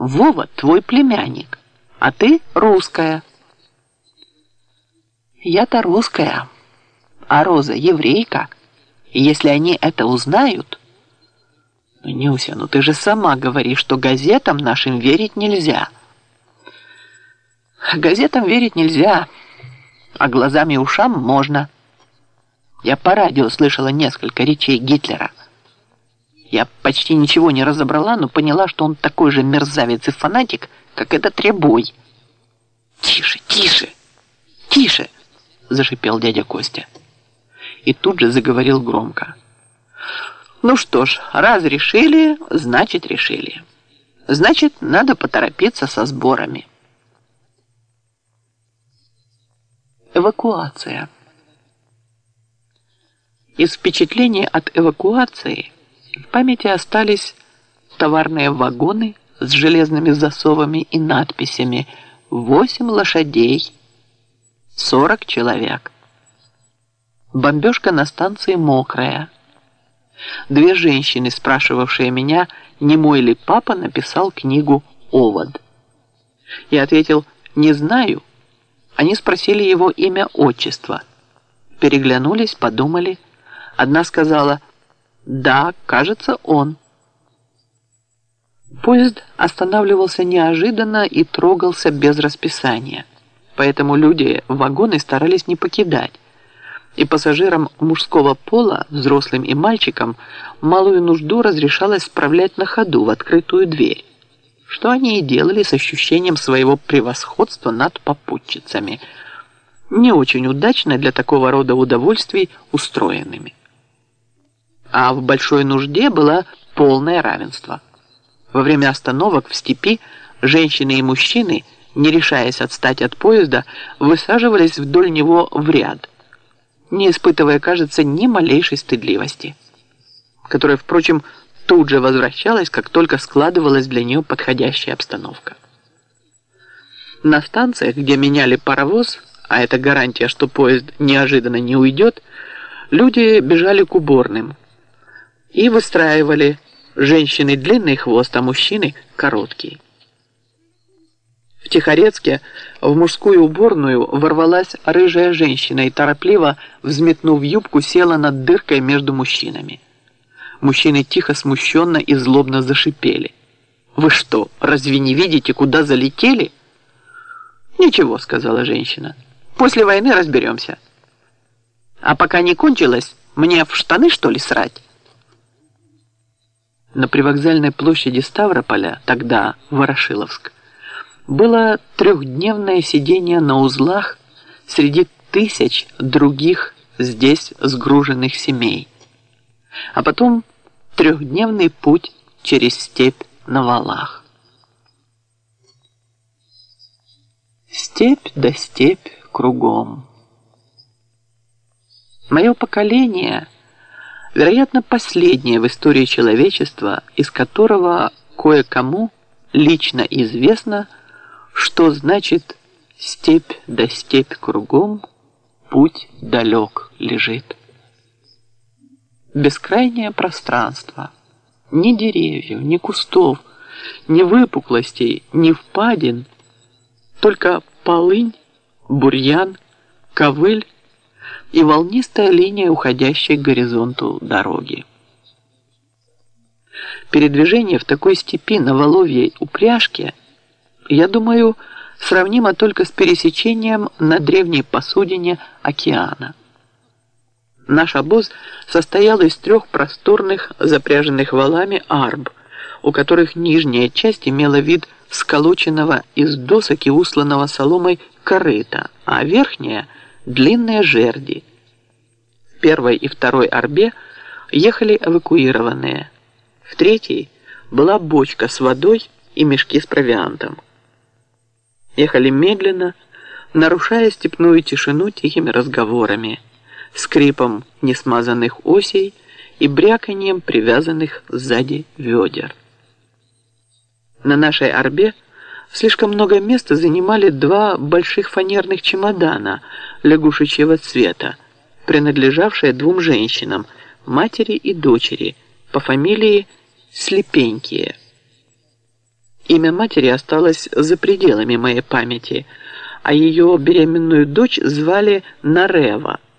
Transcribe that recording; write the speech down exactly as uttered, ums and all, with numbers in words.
Вова твой племянник, а ты русская. Я-то русская, а Роза еврейка. И если они это узнают... Ну, Нюся, ну ты же сама говоришь, что газетам нашим верить нельзя. Газетам верить нельзя, а глазам и ушам можно. Я по радио слышала несколько речей Гитлера. Я почти ничего не разобрала, но поняла, что он такой же мерзавец и фанатик, как этот Рябой. «Тише, тише, тише!» – зашипел дядя Костя. И тут же заговорил громко. «Ну что ж, раз решили, значит решили. Значит, надо поторопиться со сборами». Эвакуация. Из впечатлений от эвакуации в памяти остались товарные вагоны с железными засовами и надписями «Восемь лошадей, сорок человек». Бомбежка на станции мокрая. Две женщины, спрашивавшие меня, не мой ли папа написал книгу «Овод». Я ответил «Не знаю». Они спросили его имя, отчество. Переглянулись, подумали. Одна сказала «Да, кажется, он». Поезд останавливался неожиданно и трогался без расписания. Поэтому люди вагоны старались не покидать. И пассажирам мужского пола, взрослым и мальчикам, малую нужду разрешалось справлять на ходу в открытую дверь, что они и делали с ощущением своего превосходства над попутчицами, не очень удачно для такого рода удовольствий устроенными. А в большой нужде было полное равенство. Во время остановок в степи женщины и мужчины, не решаясь отстать от поезда, высаживались вдоль него в ряд, не испытывая, кажется, ни малейшей стыдливости, которая, впрочем, тут же возвращалась, как только складывалась для нее подходящая обстановка. На станциях, где меняли паровоз, а это гарантия, что поезд неожиданно не уйдет, люди бежали к уборным и выстраивали женщины длинный хвост, а мужчины короткий. В Тихорецке в мужскую уборную ворвалась рыжая женщина и, торопливо взметнув юбку, села над дыркой между мужчинами. Мужчины тихо, смущенно и злобно зашипели. «Вы что, разве не видите, куда залетели?» «Ничего», — сказала женщина. «После войны разберемся. А пока не кончилось, мне в штаны, что ли, срать?» На привокзальной площади Ставрополя, тогда Ворошиловск, было трехдневное сидение на узлах среди тысяч других здесь сгруженных семей, а потом трехдневный путь через степь на валах. Степь да степь кругом. Мое поколение, вероятно, последнее в истории человечества, из которого кое-кому лично известно, что значит «степь да степь кругом, путь далек лежит». Бескрайнее пространство, ни деревьев, ни кустов, ни выпуклостей, ни впадин, только полынь, бурьян, ковыль и волнистая линия, уходящей к горизонту дороги. Передвижение в такой степи на воловьей упряжке, я думаю, сравнимо только с пересечением на древней посудине океана. Наш обоз состоял из трех просторных, запряженных валами арб, у которых нижняя часть имела вид сколоченного из досок и усланного соломой корыта, а верхняя – длинные жерди. В первой и второй арбе ехали эвакуированные. В третьей была бочка с водой и мешки с провиантом. Ехали медленно, нарушая степную тишину тихими разговорами, скрипом несмазанных осей и бряканьем привязанных сзади ведер. На нашей арбе слишком много места занимали два больших фанерных чемодана лягушечьего цвета, принадлежавшие двум женщинам, матери и дочери, по фамилии Слепенькие. Имя матери осталось за пределами моей памяти, а ее беременную дочь звали Нарева.